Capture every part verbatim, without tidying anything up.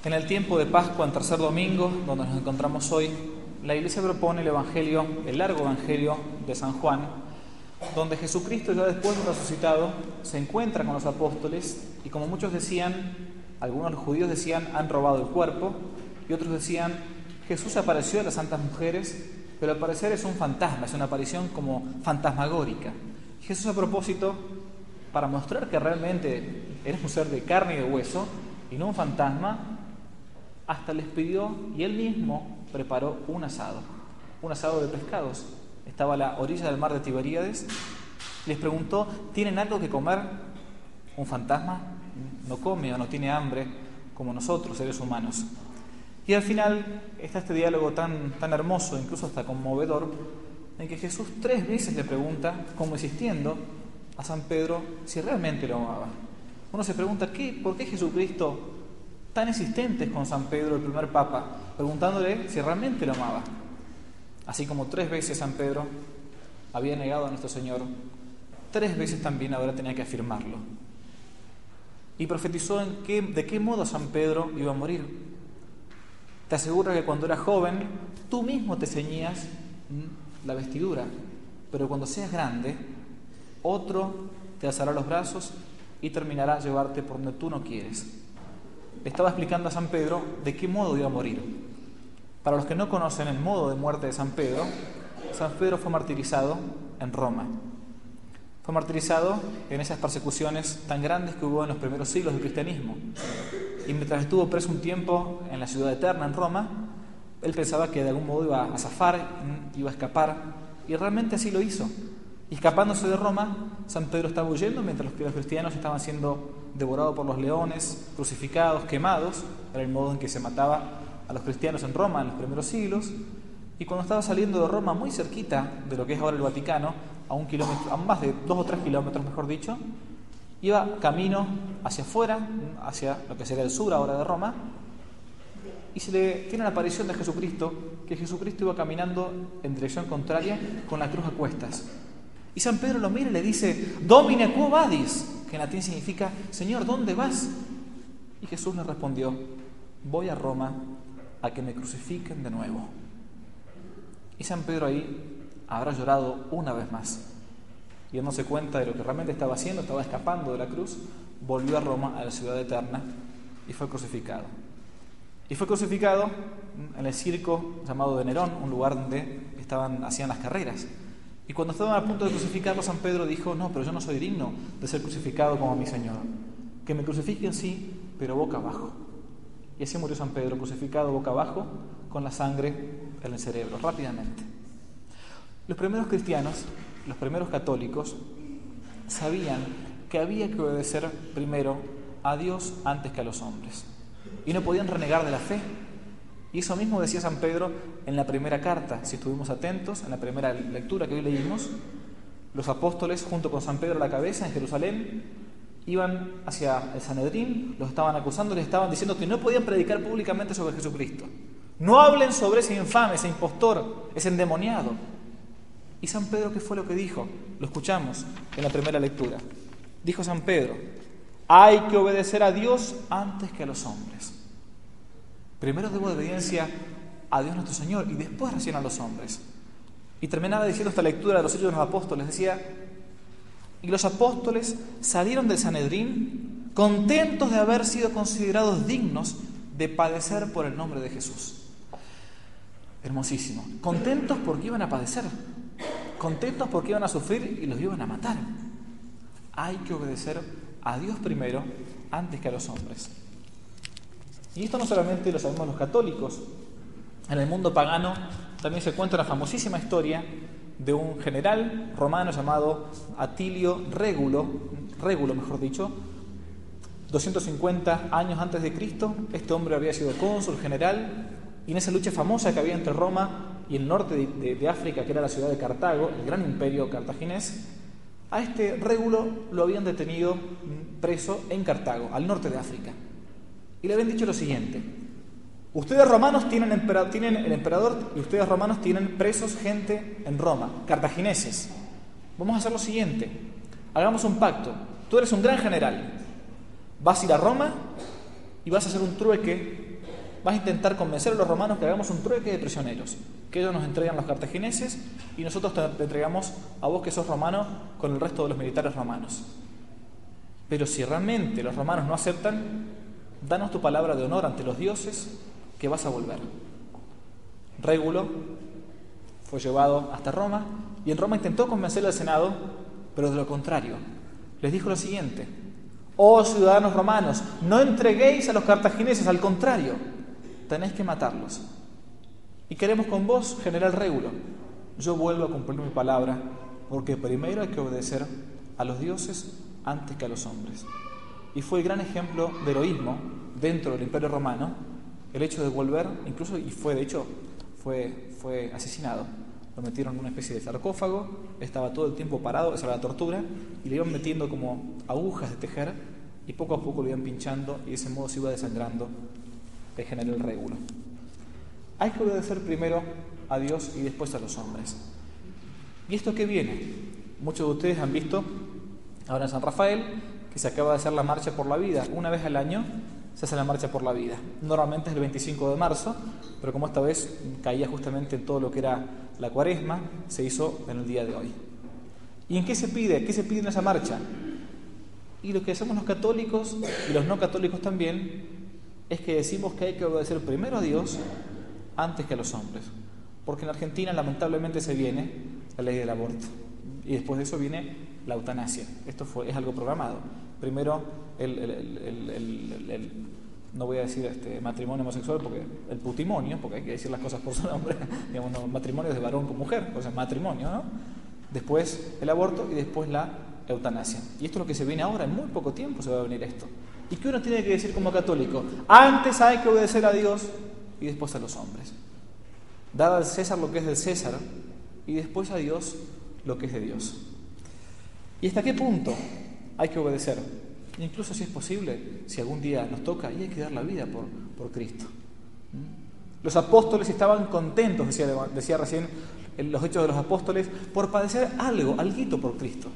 En el tiempo de Pascua, en tercer domingo, donde nos encontramos hoy, la Iglesia propone el Evangelio, el largo Evangelio de San Juan, donde Jesucristo, ya después de resucitado, se encuentra con los apóstoles y, como muchos decían, algunos de los judíos decían, han robado el cuerpo, y otros decían, Jesús apareció a las santas mujeres, pero al parecer es un fantasma, es una aparición como fantasmagórica. Jesús, a propósito, para mostrar que realmente eres un ser de carne y de hueso y no un fantasma, hasta les pidió y él mismo preparó un asado, un asado de pescados. Estaba a la orilla del mar de Tiberíades. Les preguntó, ¿tienen algo que comer? Un fantasma no come o no tiene hambre como nosotros, seres humanos. Y al final está este diálogo tan, tan hermoso, incluso hasta conmovedor, en que Jesús tres veces le pregunta, como insistiendo, a San Pedro si realmente lo amaba. Uno se pregunta, ¿qué? ¿Por qué Jesucristo tan insistentes con San Pedro, el primer papa, preguntándole si realmente lo amaba? Así como tres veces San Pedro había negado a nuestro Señor, tres veces también ahora tenía que afirmarlo. Y profetizó en qué, de qué modo San Pedro iba a morir. Te aseguro que cuando eras joven, tú mismo te ceñías la vestidura, pero cuando seas grande, otro te alzará los brazos y terminará a llevarte por donde tú no quieres. Le estaba explicando a San Pedro de qué modo iba a morir. Para los que no conocen el modo de muerte de San Pedro, San Pedro fue martirizado en Roma. Fue martirizado en esas persecuciones tan grandes que hubo en los primeros siglos del cristianismo. Y mientras estuvo preso un tiempo en la ciudad eterna, en Roma, él pensaba que de algún modo iba a zafar, iba a escapar, y realmente así lo hizo. Y escapándose de Roma, San Pedro estaba huyendo mientras los cristianos estaban siendo devorados por los leones, crucificados, quemados. Era el modo en que se mataba a los cristianos en Roma en los primeros siglos. Y cuando estaba saliendo de Roma, muy cerquita de lo que es ahora el Vaticano, a un kilómetro, a más de dos o tres kilómetros, mejor dicho, iba camino hacia afuera, hacia lo que sería el sur ahora de Roma, y se le tiene la aparición de Jesucristo, que Jesucristo iba caminando en dirección contraria con la cruz a cuestas. Y San Pedro lo mira y le dice, Domine quo vadis, que en latín significa, Señor, ¿dónde vas? Y Jesús le respondió, voy a Roma a que me crucifiquen de nuevo. Y San Pedro ahí habrá llorado una vez más. Y dándose cuenta de lo que realmente estaba haciendo, estaba escapando de la cruz, volvió a Roma, a la ciudad eterna, y fue crucificado. Y fue crucificado en el circo llamado de Nerón, un lugar donde estaban, hacían las carreras. Y cuando estaban a punto de crucificarlo, San Pedro dijo, no, pero yo no soy digno de ser crucificado como mi Señor. Que me crucifiquen sí, pero boca abajo. Y así murió San Pedro, crucificado boca abajo, con la sangre en el cerebro, rápidamente. Los primeros cristianos, los primeros católicos, sabían que había que obedecer primero a Dios antes que a los hombres. Y no podían renegar de la fe. Y eso mismo decía San Pedro en la primera carta, si estuvimos atentos, en la primera lectura que hoy leímos. Los apóstoles, junto con San Pedro a la cabeza en Jerusalén, iban hacia el Sanedrín, los estaban acusando, les estaban diciendo que no podían predicar públicamente sobre Jesucristo. No hablen sobre ese infame, ese impostor, ese endemoniado. ¿Y San Pedro qué fue lo que dijo? Lo escuchamos en la primera lectura. Dijo San Pedro, hay que obedecer a Dios antes que a los hombres. Primero debo de obediencia a Dios nuestro Señor y después recién a los hombres. Y terminaba diciendo esta lectura de los Hechos de los Apóstoles, decía, y los apóstoles salieron del Sanedrín contentos de haber sido considerados dignos de padecer por el nombre de Jesús. Hermosísimo. Contentos porque iban a padecer, contentos porque iban a sufrir y los iban a matar. Hay que obedecer a Dios primero antes que a los hombres. Y esto no solamente lo sabemos los católicos. En el mundo pagano también se cuenta una famosísima historia de un general romano llamado Atilio Régulo, Régulo mejor dicho, doscientos cincuenta años antes de Cristo. Este hombre había sido cónsul general y en esa lucha famosa que había entre Roma y el norte de, de, de África, que era la ciudad de Cartago, el gran imperio cartaginés, a este Régulo lo habían detenido preso en Cartago, al norte de África. Y le habían dicho lo siguiente, ustedes romanos tienen, empera, tienen el emperador y ustedes romanos tienen presos gente en Roma, cartagineses. Vamos a hacer lo siguiente, hagamos un pacto, tú eres un gran general, vas a ir a Roma y vas a hacer un trueque vas a intentar convencer a los romanos que hagamos un trueque de prisioneros, que ellos nos entregan los cartagineses y nosotros te, te entregamos a vos que sos romano con el resto de los militares romanos. Pero si realmente los romanos no aceptan, danos tu palabra de honor ante los dioses que vas a volver. Régulo fue llevado hasta Roma y en Roma intentó convencer al Senado, pero de lo contrario. Les dijo lo siguiente: oh ciudadanos romanos, no entreguéis a los cartagineses, al contrario, tenéis que matarlos. Y queremos con vos, general Régulo, yo vuelvo a cumplir mi palabra, porque primero hay que obedecer a los dioses antes que a los hombres. Y fue el gran ejemplo de heroísmo dentro del Imperio Romano, el hecho de volver, incluso, y fue de hecho, fue, fue asesinado. Lo metieron en una especie de sarcófago, estaba todo el tiempo parado, esa era la tortura, y le iban metiendo como agujas de tejer, y poco a poco lo iban pinchando, y de ese modo se iba desangrando el general Régulo. Hay que obedecer primero a Dios y después a los hombres. ¿Y esto qué viene? Muchos de ustedes han visto ahora en San Rafael que se acaba de hacer la marcha por la vida. Una vez al año se hace la marcha por la vida. Normalmente es el veinticinco de marzo, pero como esta vez caía justamente en todo lo que era la cuaresma, se hizo en el día de hoy. ¿Y en qué se pide? ¿Qué se pide en esa marcha? Y lo que hacemos los católicos y los no católicos también es que decimos que hay que obedecer primero a Dios antes que a los hombres. Porque en Argentina lamentablemente se viene la ley del aborto y después de eso viene la eutanasia. Esto fue, es algo programado. Primero el, el, el, el, el, el no voy a decir este matrimonio homosexual, porque el putimonio, porque hay que decir las cosas por su nombre, digamos, no, matrimonio es de varón con mujer, o sea, matrimonio, ¿no? Después el aborto y después la eutanasia. Y esto es lo que se viene ahora, en muy poco tiempo se va a venir esto. ¿Y qué uno tiene que decir como católico? Antes hay que obedecer a Dios y después a los hombres. Dar al César lo que es del César y después a Dios lo que es de Dios. ¿Y hasta qué punto hay que obedecer? Incluso si es posible, si algún día nos toca, y hay que dar la vida por, por Cristo. Los apóstoles estaban contentos, decía, decía recién en los Hechos de los Apóstoles, por padecer algo, alguito por Cristo.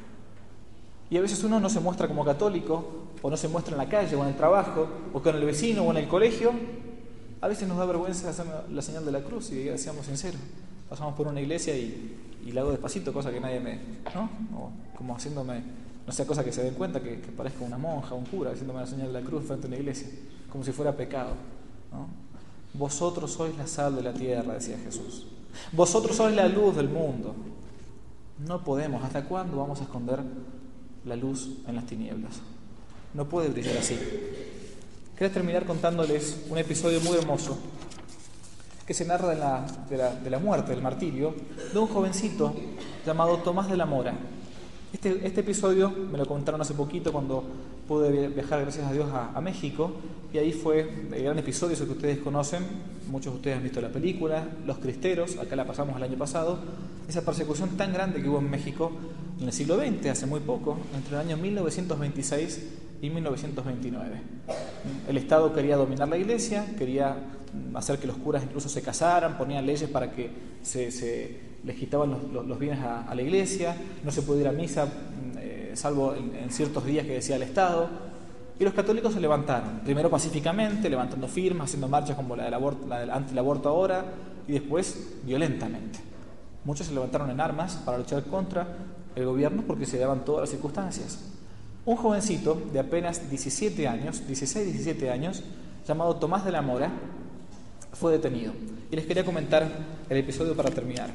Y a veces uno no se muestra como católico, o no se muestra en la calle, o en el trabajo, o con el vecino, o en el colegio. A veces nos da vergüenza hacer la señal de la cruz, y seamos sinceros. Pasamos por una iglesia y, y la hago despacito, cosa que nadie me... ¿no? O como haciéndome... No sea cosa que se den cuenta que, que parezca una monja o un cura haciéndome la señal de la cruz frente a una iglesia, como si fuera pecado, ¿no? Vosotros sois la sal de la tierra, decía Jesús. Vosotros sois la luz del mundo. No podemos. ¿Hasta cuándo vamos a esconder la luz en las tinieblas? No puede brillar así. Quería terminar contándoles un episodio muy hermoso que se narra de la, de la, de la muerte, del martirio, de un jovencito llamado Tomás de la Mora. Este, este episodio me lo contaron hace poquito cuando pude viajar, gracias a Dios, a, a México, y ahí fue el gran episodio, eso que ustedes conocen, muchos de ustedes han visto la película, Los Cristeros, acá la pasamos el año pasado, esa persecución tan grande que hubo en México en el siglo veinte, hace muy poco, entre el año mil novecientos veintiséis y mil novecientos veintinueve. El Estado quería dominar la iglesia, quería hacer que los curas incluso se casaran, ponían leyes para que se... se les quitaban los, los, los bienes a, a la iglesia, no se podía ir a misa eh, salvo en, en ciertos días que decía el Estado, y los católicos se levantaron, primero pacíficamente, levantando firmas, haciendo marchas como la del aborto, la del anti el aborto ahora, y después violentamente. Muchos se levantaron en armas para luchar contra el gobierno porque se daban todas las circunstancias. Un jovencito de apenas diecisiete años, dieciséis, diecisiete años, llamado Tomás de la Mora, fue detenido. Y les quería comentar el episodio para terminar.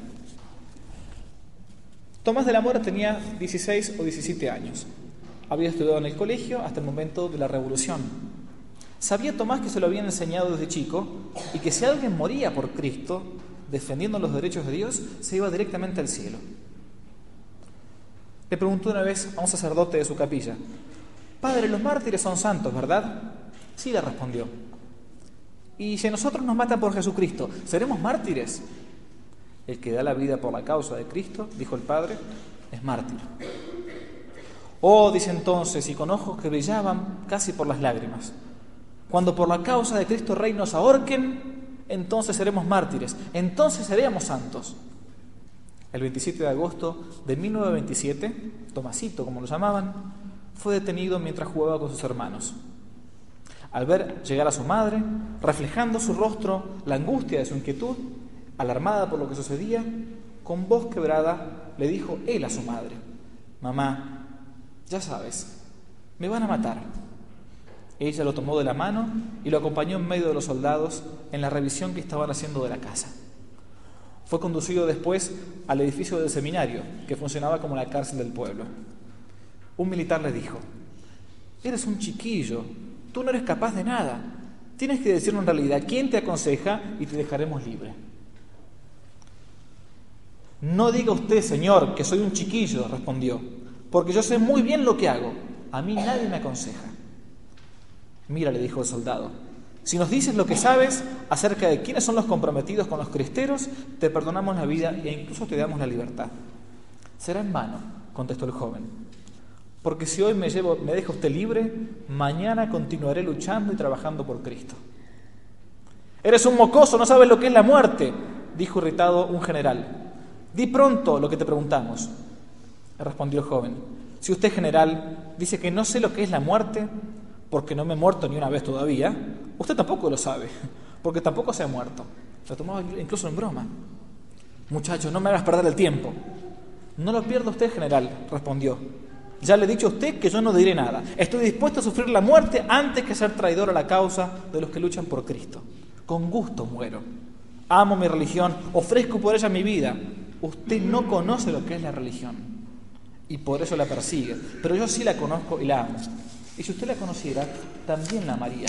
Tomás de la Mora tenía dieciséis o diecisiete años. Había estudiado en el colegio hasta el momento de la Revolución. Sabía Tomás que se lo habían enseñado desde chico y que si alguien moría por Cristo, defendiendo los derechos de Dios, se iba directamente al cielo. Le preguntó una vez a un sacerdote de su capilla: «Padre, los mártires son santos, ¿verdad?». «Sí», le respondió. «Y si a nosotros nos matan por Jesucristo, ¿seremos mártires?». «El que da la vida por la causa de Cristo», dijo el padre, «es mártir». «Oh», dice entonces, y con ojos que brillaban casi por las lágrimas, «cuando por la causa de Cristo Rey nos ahorquen, entonces seremos mártires, entonces seremos santos». El veintisiete de agosto de mil novecientos veintisiete, Tomasito, como lo llamaban, fue detenido mientras jugaba con sus hermanos. Al ver llegar a su madre, reflejando su rostro la angustia de su inquietud, alarmada por lo que sucedía, con voz quebrada le dijo él a su madre: «Mamá, ya sabes, me van a matar». Ella lo tomó de la mano y lo acompañó en medio de los soldados en la revisión que estaban haciendo de la casa. Fue conducido después al edificio del seminario, que funcionaba como la cárcel del pueblo. Un militar le dijo: «Eres un chiquillo, tú no eres capaz de nada. Tienes que decirnos en realidad quién te aconseja y te dejaremos libre». «No diga usted, señor, que soy un chiquillo», respondió, «porque yo sé muy bien lo que hago. A mí nadie me aconseja». «Mira», le dijo el soldado, «si nos dices lo que sabes acerca de quiénes son los comprometidos con los cristeros, te perdonamos la vida e incluso te damos la libertad». «Será en vano», contestó el joven, «porque si hoy me, llevo, me deja usted libre, mañana continuaré luchando y trabajando por Cristo». «Eres un mocoso, no sabes lo que es la muerte», dijo irritado un general. «Di pronto lo que te preguntamos». Respondió el joven: «Si usted, general, dice que no sé lo que es la muerte, porque no me he muerto ni una vez todavía, usted tampoco lo sabe, porque tampoco se ha muerto». Lo tomaba incluso en broma. «Muchacho, no me hagas perder el tiempo». «No lo pierda usted, general», respondió. «Ya le he dicho a usted que yo no diré nada. Estoy dispuesto a sufrir la muerte antes que ser traidor a la causa de los que luchan por Cristo. Con gusto muero. Amo mi religión, ofrezco por ella mi vida. Usted no conoce lo que es la religión y por eso la persigue, pero yo sí la conozco y la amo. Y si usted la conociera, también la amaría».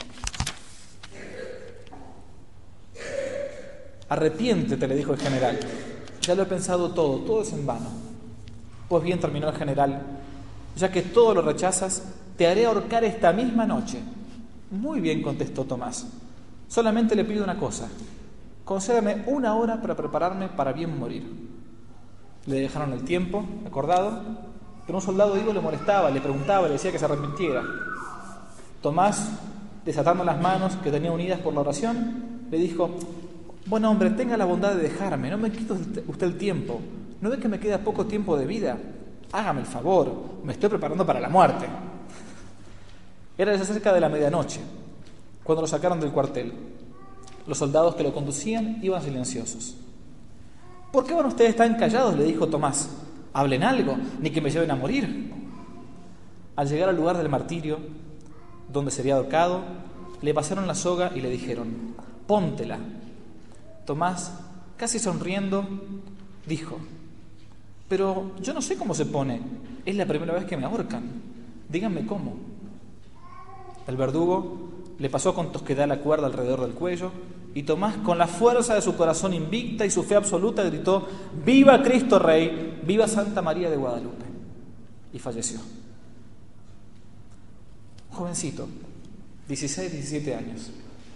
«Arrepiéntete», le dijo el general. «Ya lo he pensado todo, todo es en vano». «Pues bien», terminó el general, «ya que todo lo rechazas, te haré ahorcar esta misma noche». «Muy bien», contestó Tomás. «Solamente le pido una cosa. Concédame una hora para prepararme para bien morir». Le dejaron el tiempo acordado, pero un soldado vivo le molestaba, le preguntaba, le decía que se arrepintiera. Tomás, desatando las manos que tenía unidas por la oración, le dijo: «Buen hombre, tenga la bondad de dejarme, no me quite usted el tiempo. ¿No ve que me queda poco tiempo de vida? Hágame el favor, me estoy preparando para la muerte». Era ya cerca de la medianoche, cuando lo sacaron del cuartel. Los soldados que lo conducían iban silenciosos. «¿Por qué van ustedes tan callados?», le dijo Tomás. «Hablen algo, ni que me lleven a morir». Al llegar al lugar del martirio, donde sería ahorcado, le pasaron la soga y le dijeron: «Póntela». Tomás, casi sonriendo, dijo: «Pero yo no sé cómo se pone, es la primera vez que me ahorcan, díganme cómo». El verdugo le pasó con tosquedad la cuerda alrededor del cuello y Tomás, con la fuerza de su corazón invicta y su fe absoluta, gritó: «¡Viva Cristo Rey! ¡Viva Santa María de Guadalupe!» Y falleció. Un jovencito, dieciséis, diecisiete años.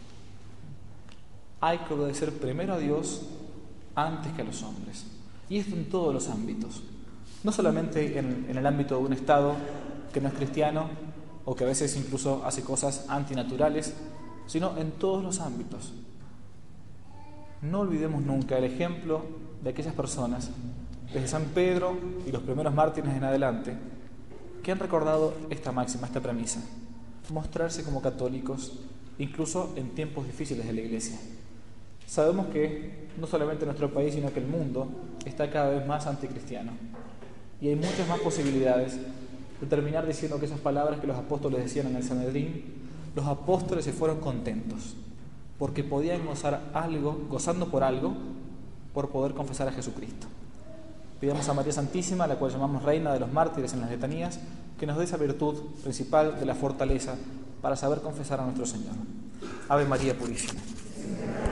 Hay que obedecer primero a Dios antes que a los hombres. Y esto en todos los ámbitos. No solamente en, en el ámbito de un Estado que no es cristiano o que a veces incluso hace cosas antinaturales, sino en todos los ámbitos. No olvidemos nunca el ejemplo de aquellas personas, desde San Pedro y los primeros mártires en adelante, que han recordado esta máxima, esta premisa: mostrarse como católicos, incluso en tiempos difíciles de la Iglesia. Sabemos que no solamente nuestro país, sino que el mundo está cada vez más anticristiano. Y hay muchas más posibilidades de terminar diciendo que esas palabras que los apóstoles decían en el Sanedrín, los apóstoles se fueron contentos, porque podían gozar algo, gozando por algo, por poder confesar a Jesucristo. Pidamos a María Santísima, a la cual llamamos Reina de los Mártires en las letanías, que nos dé esa virtud principal de la fortaleza para saber confesar a nuestro Señor. Ave María Purísima.